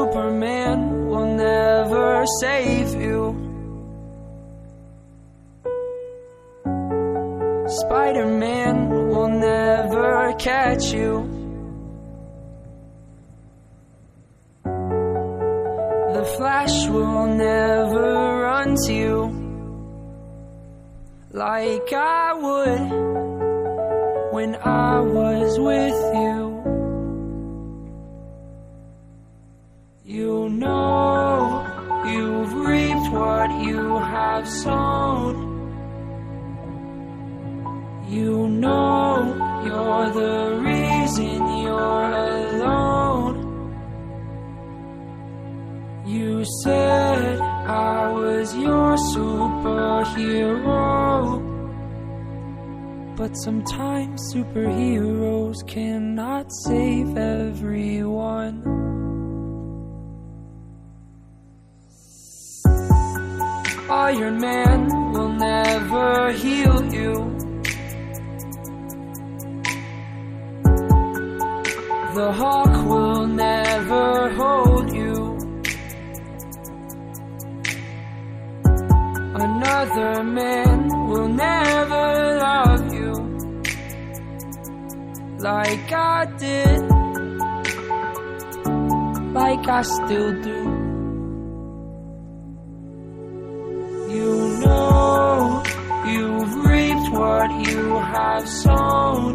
Superman will never save you. Spider-Man will never catch you. The Flash will never run to you like I would when I was with you. You know you've reaped what you have sown. You know you're the reason you're alone. You said I was your superhero, but sometimes superheroes cannot save everyone. Iron Man will never heal you. The Hawk will never hold you. Another man will never love you like I did, like I still do. You know you've reaped what you have sown.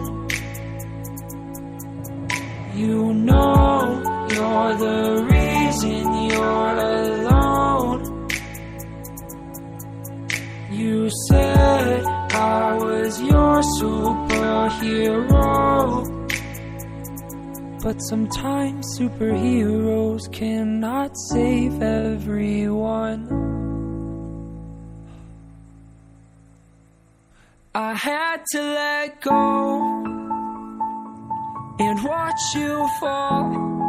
You know you're the reason you're alone. You said I was your superhero, but sometimes superheroes cannot save everyone. I had to let go and watch you fall,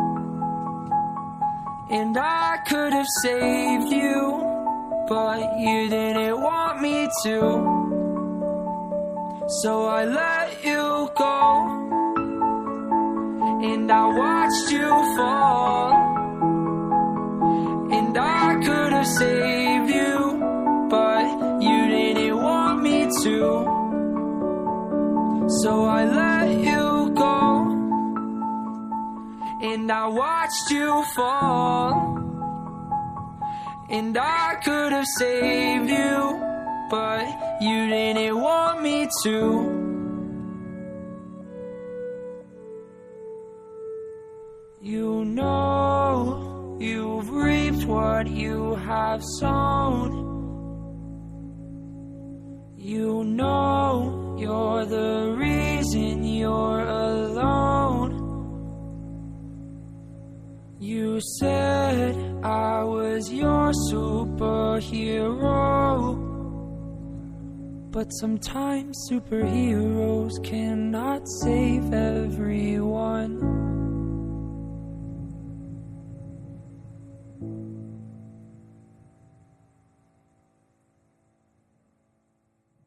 and I could have saved you, but you didn't want me to. So I let you go, and I watched you fall, and I could have saved you, but you didn't want me to. So I let you go, and I watched you fall, and I could have saved you, but you didn't want me to. You know you've reaped what you have sown. You know you're the reason you're alone. You said I was your superhero, but sometimes superheroes cannot save everyone.